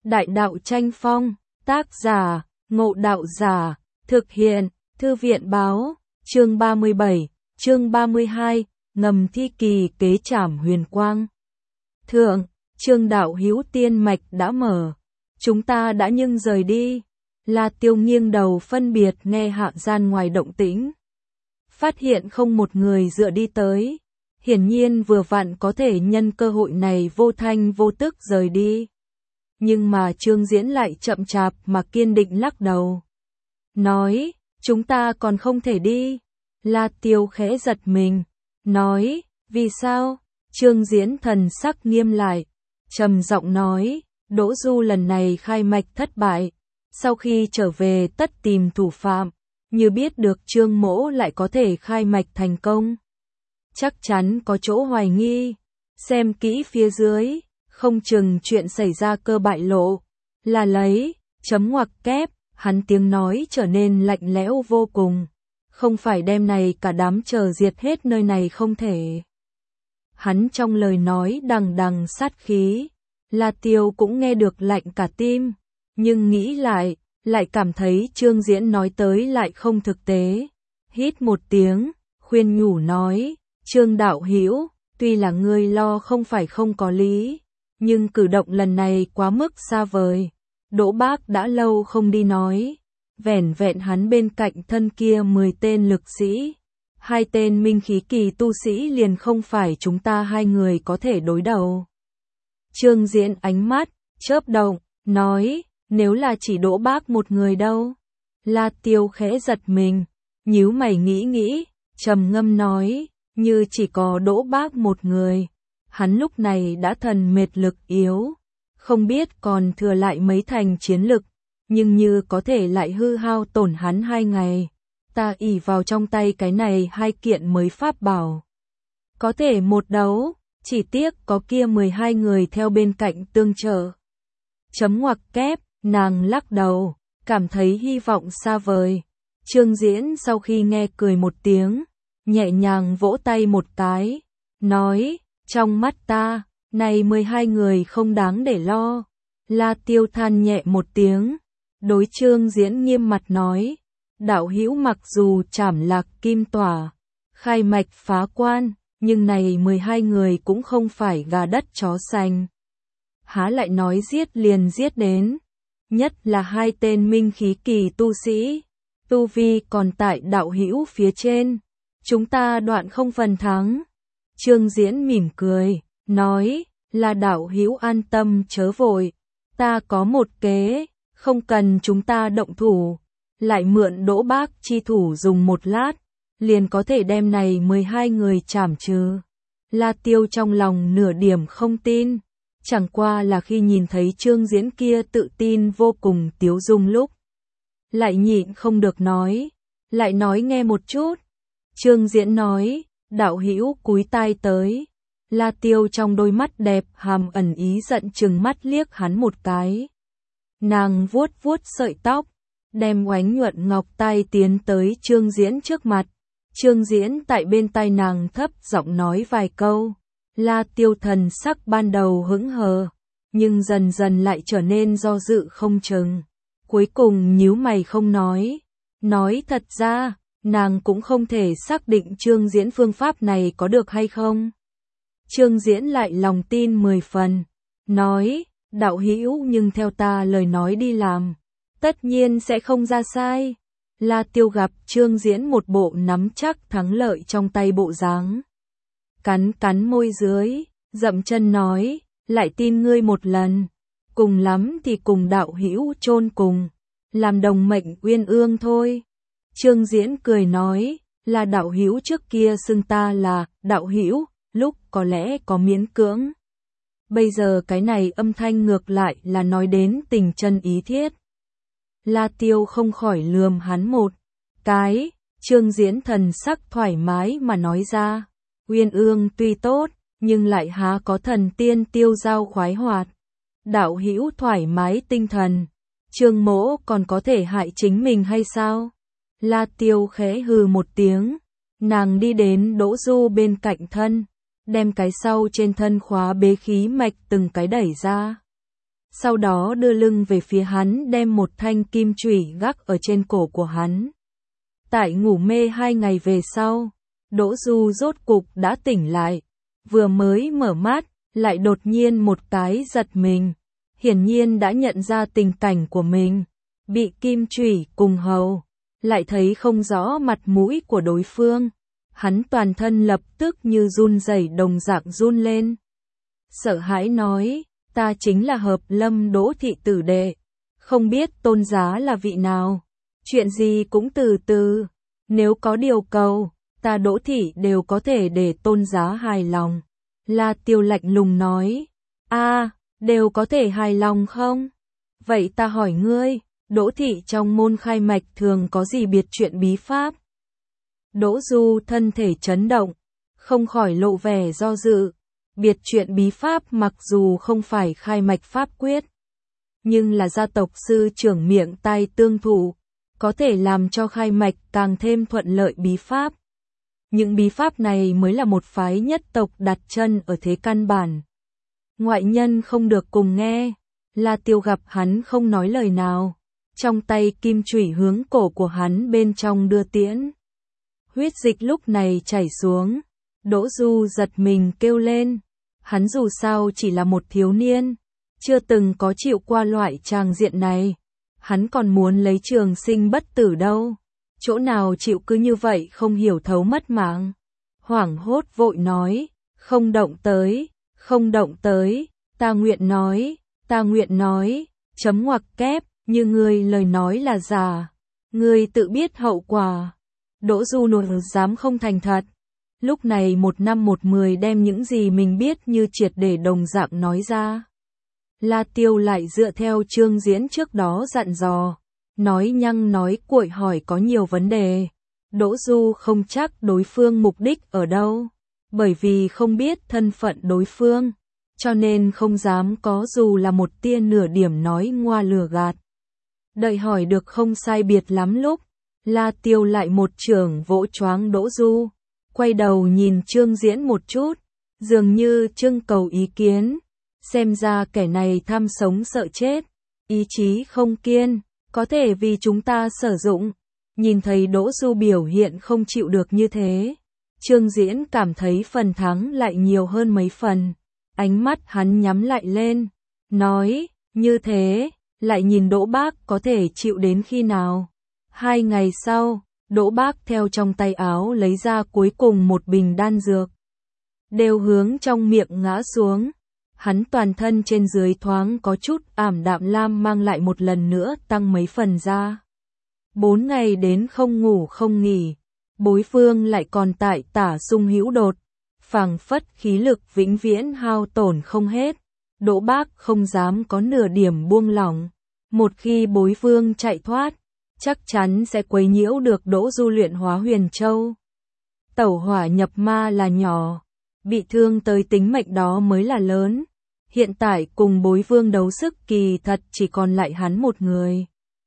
Đại đạo tranh phong, tác giả, Ngộ Đạo Giả, thực hiện, Thư viện báo, chương 37, chương 32, ngầm thi kỳ kế trảm huyền quang. Thượng, Trương đạo hữu tiên mạch đã mở, chúng ta đã nhưng rời đi. La Tiêu nghiêng đầu phân biệt nghe hạ gian ngoài động tĩnh. Phát hiện không một người dựa đi tới, hiển nhiên vừa vặn có thể nhân cơ hội này vô thanh vô tức rời đi. Nhưng mà Trương Diễn lại chậm chạp mà kiên định lắc đầu. Nói, chúng ta còn không thể đi. La Tiêu khẽ giật mình, nói, vì sao? Trương Diễn thần sắc nghiêm lại, trầm giọng nói, Đỗ Du lần này khai mạch thất bại, sau khi trở về tất tìm thủ phạm, như biết được Trương Mỗ lại có thể khai mạch thành công. Chắc chắn có chỗ hoài nghi, xem kỹ phía dưới, không chừng chuyện xảy ra cơ bại lộ, là lấy, chấm ngoặc kép, hắn tiếng nói trở nên lạnh lẽo vô cùng, không phải đem này cả đám chờ diệt hết nơi này không thể. Hắn trong lời nói đằng đằng sát khí, La Tiêu cũng nghe được lạnh cả tim, nhưng nghĩ lại cảm thấy Trương Diễn nói tới lại không thực tế. Hít một tiếng, khuyên nhủ nói, Trương đạo hữu, tuy là ngươi lo không phải không có lý, nhưng cử động lần này quá mức xa vời. Đỗ Bác đã lâu không đi nói, vẻn vẹn hắn bên cạnh thân kia 10 tên lực sĩ, 2 tên minh khí kỳ tu sĩ liền không phải chúng ta hai người có thể đối đầu. Trương Diễn ánh mắt chớp động, nói, nếu là chỉ Đỗ Bác một người đâu? La Tiêu khẽ giật mình, nhíu mày nghĩ, trầm ngâm nói, như chỉ có Đỗ Bác một người, hắn lúc này đã thần mệt lực yếu, không biết còn thừa lại mấy thành chiến lực, nhưng như có thể lại hư hao tổn hắn 2 ngày. Ta ỷ vào trong tay cái này 2 kiện mới pháp bảo, có thể một đấu, chỉ tiếc có kia 12 người theo bên cạnh tương trợ. Chấm ngoặc kép, nàng lắc đầu, cảm thấy hy vọng xa vời. Trương Diễn sau khi nghe cười một tiếng, nhẹ nhàng vỗ tay một cái, nói, trong mắt ta, này 12 người không đáng để lo. La Tiêu than nhẹ một tiếng, đối Trương Diễn nghiêm mặt nói, đạo hữu mặc dù trảm lạc kim tỏa, khai mạch phá quan, nhưng này 12 người cũng không phải gà đất chó sành. Há lại nói giết liền giết đến, nhất là 2 tên minh khí kỳ tu sĩ, tu vi còn tại đạo hữu phía trên, chúng ta đoạn không phần thắng. Trương Diễn mỉm cười, nói, là đạo hữu an tâm chớ vội, ta có một kế, không cần chúng ta động thủ, lại mượn Đỗ Bác chi thủ dùng một lát, liền có thể đem này 12 người trảm trừ. La Tiêu trong lòng nửa điểm không tin, chẳng qua là khi nhìn thấy Trương Diễn kia tự tin vô cùng tiếu dung lúc, lại nhịn không được nói, lại nói nghe một chút. Trương Diễn nói, đạo hữu cúi tai tới. La Tiêu trong đôi mắt đẹp hàm ẩn ý giận trừng mắt liếc hắn một cái. Nàng vuốt vuốt sợi tóc, đem oánh nhuận ngọc tay tiến tới Trương Diễn trước mặt. Trương Diễn tại bên tai nàng thấp giọng nói vài câu. La Tiêu thần sắc ban đầu hững hờ, nhưng dần dần lại trở nên do dự không chừng. Cuối cùng nhíu mày không nói. Nói thật ra, nàng cũng không thể xác định Trương Diễn phương pháp này có được hay không. Trương Diễn lại lòng tin 10 phần, nói, đạo hữu nhưng theo ta lời nói đi làm, tất nhiên sẽ không ra sai. La Tiêu gặp Trương Diễn một bộ nắm chắc thắng lợi trong tay bộ dáng, cắn môi dưới, dậm chân nói, lại tin ngươi một lần, cùng lắm thì cùng đạo hữu chôn cùng, làm đồng mệnh uyên ương thôi. Trương Diễn cười nói, là đạo hữu trước kia xưng ta là đạo hữu, lúc có lẽ có miễn cưỡng. Bây giờ cái này âm thanh ngược lại là nói đến tình chân ý thiết. La Tiêu không khỏi lườm hắn một cái, Trương Diễn thần sắc thoải mái mà nói ra, uyên ương tuy tốt, nhưng lại há có thần tiên tiêu giao khoái hoạt. Đạo hữu thoải mái tinh thần, Trương Mỗ còn có thể hại chính mình hay sao? La Tiêu khẽ hừ một tiếng, nàng đi đến Đỗ Du bên cạnh thân, đem cái sau trên thân khóa bế khí mạch từng cái đẩy ra. sau đó đưa lưng về phía hắn đem một thanh kim chủy gác ở trên cổ của hắn. Tại ngủ mê 2 ngày về sau, Đỗ Du rốt cục đã tỉnh lại, vừa mới mở mắt, lại đột nhiên một cái giật mình, hiển nhiên đã nhận ra tình cảnh của mình, bị kim chủy cùng hầu, lại thấy không rõ mặt mũi của đối phương, hắn toàn thân lập tức như run rẩy đồng dạng run lên. Sợ hãi nói, ta chính là Hợp Lâm Đỗ thị tử đệ, không biết tôn giá là vị nào, chuyện gì cũng từ từ, nếu có điều cầu, ta Đỗ thị đều có thể để tôn giá hài lòng. La Tiêu lạnh lùng nói, đều có thể hài lòng không? Vậy ta hỏi ngươi, Đỗ thị trong môn khai mạch thường có gì biệt chuyện bí pháp? Đỗ Du thân thể chấn động, không khỏi lộ vẻ do dự. Biệt chuyện bí pháp mặc dù không phải khai mạch pháp quyết, nhưng là gia tộc sư trưởng miệng tai tương thủ, có thể làm cho khai mạch càng thêm thuận lợi bí pháp. Những bí pháp này mới là một phái nhất tộc đặt chân ở thế căn bản. Ngoại nhân không được cùng nghe, La Tiêu gặp hắn không nói lời nào, trong tay kim chủy hướng cổ của hắn bên trong đưa tiễn. Huyết dịch lúc này chảy xuống, Đỗ Du giật mình kêu lên, hắn dù sao chỉ là một thiếu niên, chưa từng có chịu qua loại tràng diện này, hắn còn muốn lấy trường sinh bất tử đâu, chỗ nào chịu cứ như vậy không hiểu thấu mất mạng. Hoảng hốt vội nói, không động tới, ta nguyện nói, chấm ngoặc kép, như ngươi lời nói là giả, ngươi tự biết hậu quả. Đỗ Du nổi dám không thành thật. Lúc này một năm một mười đem những gì mình biết như triệt để đồng dạng nói ra. La Tiêu lại dựa theo chương diễn trước đó dặn dò, nói nhăng nói cuội hỏi có nhiều vấn đề. Đỗ Du không chắc đối phương mục đích ở đâu, bởi vì không biết thân phận đối phương, cho nên không dám có dù là một tia nửa điểm nói ngoa lừa gạt. Đợi hỏi được không sai biệt lắm lúc, La Tiêu lại một chưởng vỗ choáng Đỗ Du, quay đầu nhìn Trương Diễn một chút, dường như trưng cầu ý kiến, xem ra kẻ này tham sống sợ chết, ý chí không kiên, có thể vì chúng ta sử dụng. Nhìn thấy Đỗ Du biểu hiện không chịu được như thế, Trương Diễn cảm thấy phần thắng lại nhiều hơn mấy phần, ánh mắt hắn nhắm lại lên, nói, như thế, lại nhìn Đỗ Bác có thể chịu đến khi nào. 2 ngày sau, Đỗ Bác theo trong tay áo lấy ra cuối cùng một bình đan dược, đều hướng trong miệng ngã xuống. Hắn toàn thân trên dưới thoáng có chút ảm đạm lam mang lại một lần nữa tăng mấy phần ra. 4 ngày đến không ngủ không nghỉ, Bối Phương lại còn tại tả sung hữu đột, phảng phất khí lực vĩnh viễn hao tổn không hết. Đỗ Bác không dám có nửa điểm buông lỏng, một khi Bối Phương chạy thoát, chắc chắn sẽ quấy nhiễu được Đỗ Du luyện hóa huyền châu. Tẩu hỏa nhập ma là nhỏ, bị thương tới tính mệnh đó mới là lớn. Hiện tại cùng Bối Vương đấu sức kỳ thật chỉ còn lại hắn một người.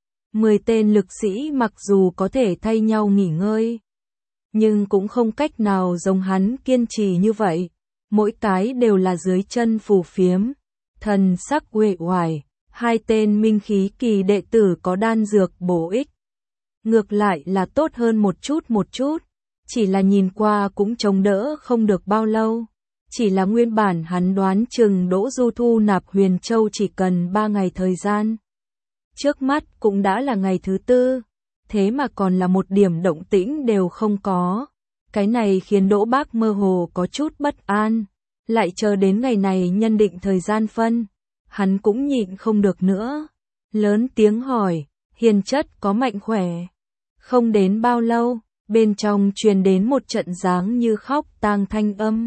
10 tên lực sĩ mặc dù có thể thay nhau nghỉ ngơi, nhưng cũng không cách nào giống hắn kiên trì như vậy. Mỗi cái đều là dưới chân phù phiếm, thần sắc uể oải. 2 tên minh khí kỳ đệ tử có đan dược bổ ích, ngược lại là tốt hơn một chút, chỉ là nhìn qua cũng chống đỡ không được bao lâu. Chỉ là nguyên bản hắn đoán chừng Đỗ Du thu nạp huyền châu chỉ cần 3 ngày thời gian. Trước mắt cũng đã là ngày thứ 4, thế mà còn là một điểm động tĩnh đều không có. Cái này khiến Đỗ Bác mơ hồ có chút bất an, lại chờ đến ngày này nhân định thời gian phân. Hắn cũng nhịn không được nữa, lớn tiếng hỏi, Hiền chất có mạnh khỏe? Không đến bao lâu, bên trong truyền đến một trận dáng như khóc tang thanh âm.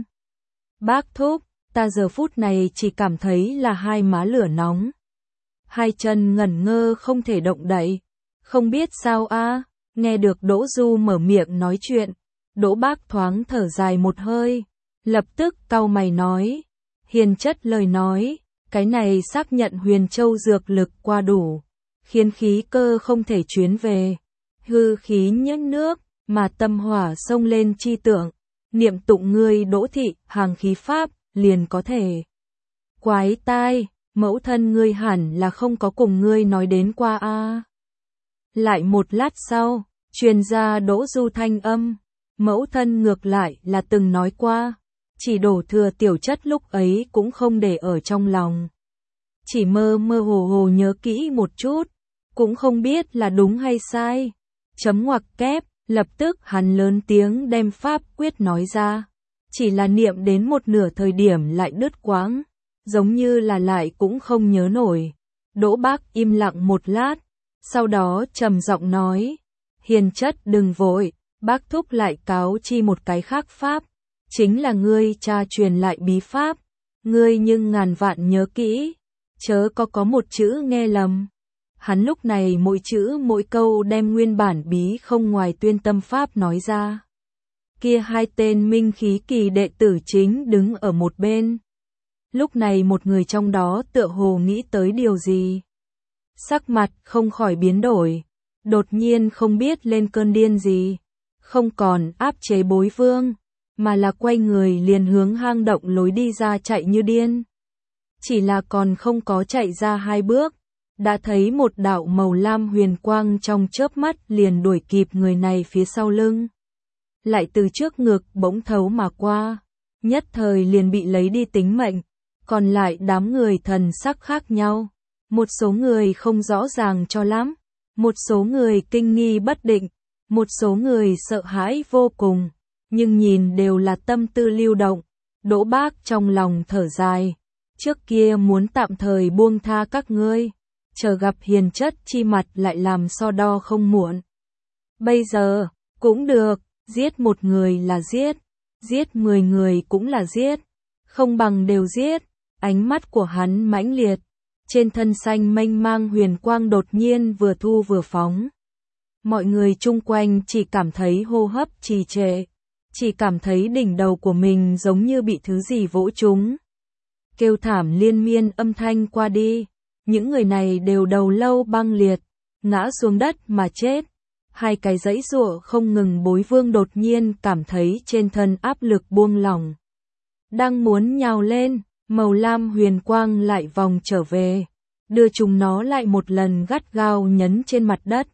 Bác thúc, ta giờ phút này chỉ cảm thấy là hai má lửa nóng. 2 chân ngẩn ngơ không thể động đậy, không biết sao nghe được Đỗ Du mở miệng nói chuyện, Đỗ Bác thoáng thở dài một hơi, lập tức cau mày nói, Hiền chất lời nói, cái này xác nhận huyền châu dược lực qua đủ, khiến khí cơ không thể chuyến về, hư khí nhấc nước, mà tâm hỏa xông lên chi tưởng, niệm tụng ngươi Đỗ thị hàng khí pháp, liền có thể. Quái tai, mẫu thân ngươi hẳn là không có cùng ngươi nói đến qua a. Lại một lát sau, truyền ra Đỗ Du thanh âm, mẫu thân ngược lại là từng nói qua, chỉ đổ thừa tiểu chất lúc ấy cũng không để ở trong lòng. Chỉ mơ mơ hồ hồ nhớ kỹ một chút, cũng không biết là đúng hay sai. Chấm ngoặc kép, lập tức hắn lớn tiếng đem pháp quyết nói ra. Chỉ là niệm đến một nửa thời điểm lại đứt quãng, giống như là lại cũng không nhớ nổi. Đỗ Bác im lặng một lát, sau đó trầm giọng nói, hiền chất đừng vội, bác thúc lại cáo chi một cái khác pháp, chính là ngươi cha truyền lại bí pháp, ngươi nhưng ngàn vạn nhớ kỹ, chớ có một chữ nghe lầm. Hắn lúc này mỗi chữ mỗi câu đem nguyên bản bí không ngoài tuyên tâm pháp nói ra. Kia hai tên minh khí kỳ đệ tử chính đứng ở một bên. Lúc này một người trong đó tựa hồ nghĩ tới điều gì. Sắc mặt không khỏi biến đổi, đột nhiên không biết lên cơn điên gì. Không còn áp chế Bối Vương, mà là quay người liền hướng hang động lối đi ra chạy như điên. Chỉ là còn không có chạy ra 2 bước, đã thấy một đạo màu lam huyền quang trong chớp mắt liền đuổi kịp người này phía sau lưng. Lại từ trước ngực bỗng thấu mà qua, nhất thời liền bị lấy đi tính mệnh, còn lại đám người thần sắc khác nhau. Một số người không rõ ràng cho lắm, một số người kinh nghi bất định, một số người sợ hãi vô cùng, nhưng nhìn đều là tâm tư lưu động. Đỗ Bác trong lòng thở dài, trước kia muốn tạm thời buông tha các ngươi, chờ gặp hiền chất chi mặt lại làm so đo không muộn. Bây giờ, cũng được, giết một người là giết, giết 10 người cũng là giết, không bằng đều giết. Ánh mắt của hắn mãnh liệt, trên thân xanh mênh mang huyền quang đột nhiên vừa thu vừa phóng. Mọi người chung quanh chỉ cảm thấy hô hấp trì trệ, chỉ cảm thấy đỉnh đầu của mình giống như bị thứ gì vỗ trúng. Kêu thảm liên miên âm thanh qua đi, những người này đều đầu lâu băng liệt, ngã xuống đất mà chết. Hai cái giãy giụa không ngừng. Bối Vương đột nhiên cảm thấy trên thân áp lực buông lỏng. Đang muốn nhào lên, màu lam huyền quang lại vòng trở về, đưa chúng nó lại một lần gắt gao nhấn trên mặt đất.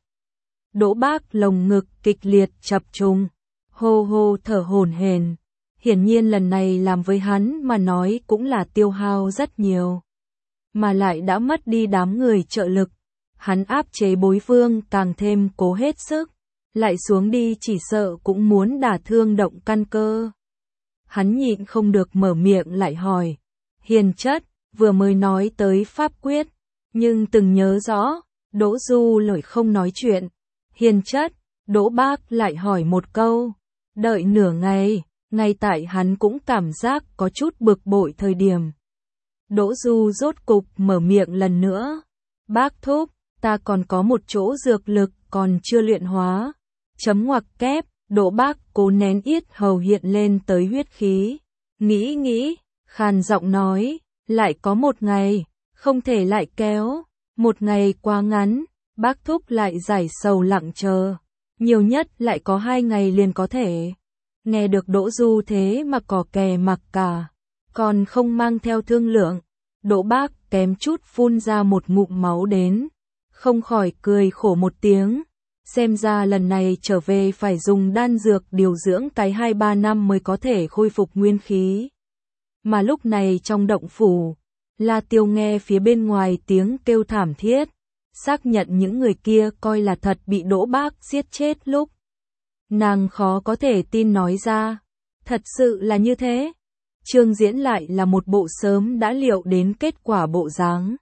Đỗ Bác lồng ngực kịch liệt chập trùng, hô hô thở hổn hển. Hiển nhiên lần này làm với hắn mà nói cũng là tiêu hao rất nhiều, mà lại đã mất đi đám người trợ lực. Hắn áp chế Bối Vương càng thêm cố hết sức, lại xuống đi chỉ sợ cũng muốn đả thương động căn cơ. Hắn nhịn không được mở miệng lại hỏi, hiền chất, vừa mới nói tới pháp quyết, nhưng từng nhớ rõ. Đỗ Du lời không nói chuyện. Hiền chất, Đỗ Bác lại hỏi một câu. Đợi nửa ngày, ngay tại hắn cũng cảm giác có chút bực bội thời điểm. Đỗ Du rốt cục mở miệng lần nữa. Bác thúc, ta còn có một chỗ dược lực còn chưa luyện hóa. Chấm ngoặc kép, Đỗ Bác cố nén yết hầu hiện lên tới huyết khí. Nghĩ, khàn giọng nói, lại có một ngày, không thể lại kéo. Một ngày quá ngắn, bác thúc lại giải sầu lặng chờ. Nhiều nhất lại có 2 ngày liền có thể. Nghe được Đỗ Du thế mà cò kè mặc cả, còn không mang theo thương lượng. Đỗ Bác kém chút phun ra một ngụm máu đến, không khỏi cười khổ một tiếng. Xem ra lần này trở về phải dùng đan dược điều dưỡng cái 2-3 năm mới có thể khôi phục nguyên khí. Mà lúc này trong động phủ, La Tiêu nghe phía bên ngoài tiếng kêu thảm thiết, xác nhận những người kia coi là thật bị Đỗ Bác giết chết lúc. Nàng khó có thể tin nói ra, thật sự là như thế. Trương Diễn lại là một bộ sớm đã liệu đến kết quả bộ dáng.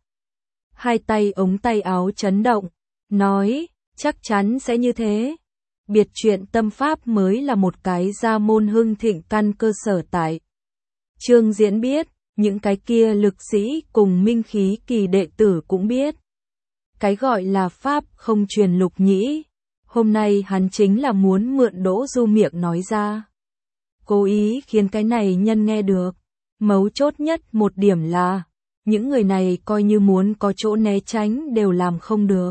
Hai tay ống tay áo chấn động, nói, chắc chắn sẽ như thế. Biệt truyện tâm pháp mới là một cái gia môn hưng thịnh căn cơ sở tại. Trương Diễn biết, những cái kia lực sĩ cùng minh khí kỳ đệ tử cũng biết. Cái gọi là pháp không truyền lục nhĩ, hôm nay hắn chính là muốn mượn Đỗ Du miệng nói ra. Cố ý khiến cái này nhân nghe được. Mấu chốt nhất một điểm là, những người này coi như muốn có chỗ né tránh đều làm không được.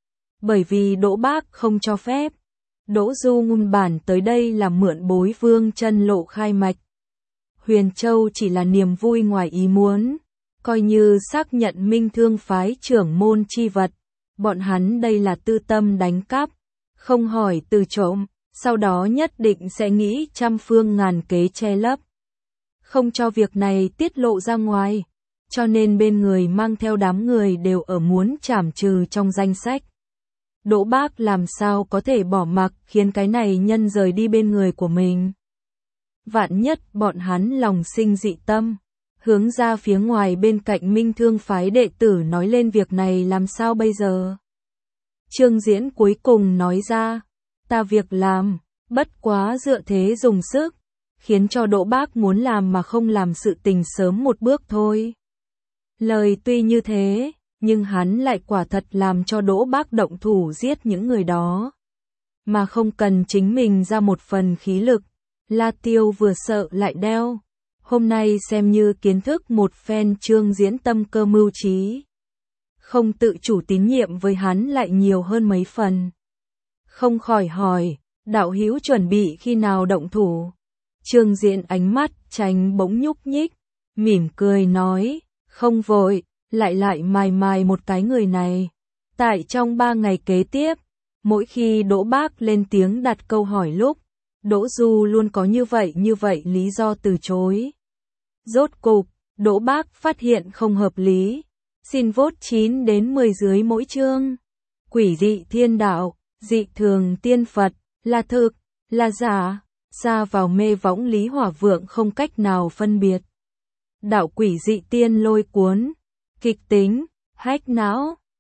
Bởi vì Đỗ Bác không cho phép. Đỗ Du nguyên bản tới đây là mượn Bối Vương chân lộ khai mạch. Huyền Châu chỉ là niềm vui ngoài ý muốn. coi như xác nhận Minh Thương phái trưởng môn chi vật. Bọn hắn đây là tư tâm đánh cắp, không hỏi từ trộm, sau đó nhất định sẽ nghĩ trăm phương ngàn kế che lấp, không cho việc này tiết lộ ra ngoài, cho nên bên người mang theo đám người đều ở muốn trảm trừ trong danh sách. Đỗ Bác làm sao có thể bỏ mặc khiến cái này nhân rời đi bên người của mình. Vạn nhất bọn hắn lòng sinh dị tâm, hướng ra phía ngoài bên cạnh Minh Thương phái đệ tử nói lên việc này làm sao bây giờ. Trương Diễn cuối cùng nói ra, ta việc làm, bất quá dựa thế dùng sức, khiến cho Đỗ Bác muốn làm mà không làm sự tình sớm một bước thôi. Lời tuy như thế, nhưng hắn lại quả thật làm cho Đỗ Bác động thủ giết những người đó, mà không cần chính mình ra một phần khí lực. La Tiêu vừa sợ lại đeo, hôm nay xem như kiến thức một phen Trương Diễn tâm cơ mưu trí. Không tự chủ tín nhiệm với hắn lại nhiều hơn mấy phần. Không khỏi hỏi, đạo hữu chuẩn bị khi nào động thủ? Trương Diễn ánh mắt tránh bỗng nhúc nhích, mỉm cười nói, không vội, lại mài một cái người này. Tại trong 3 ngày kế tiếp, mỗi khi Đỗ Bác lên tiếng đặt câu hỏi lúc, Đỗ Du luôn có như vậy lý do từ chối. Rốt cục, Đỗ Bác phát hiện không hợp lý, xin vote 9 đến 10 dưới mỗi chương. Quỷ dị thiên đạo, dị thường tiên Phật, là thực, là giả, ra vào mê võng Lý Hỏa Vượng không cách nào phân biệt. Đạo quỷ dị tiên lôi cuốn, kịch tính, hách não,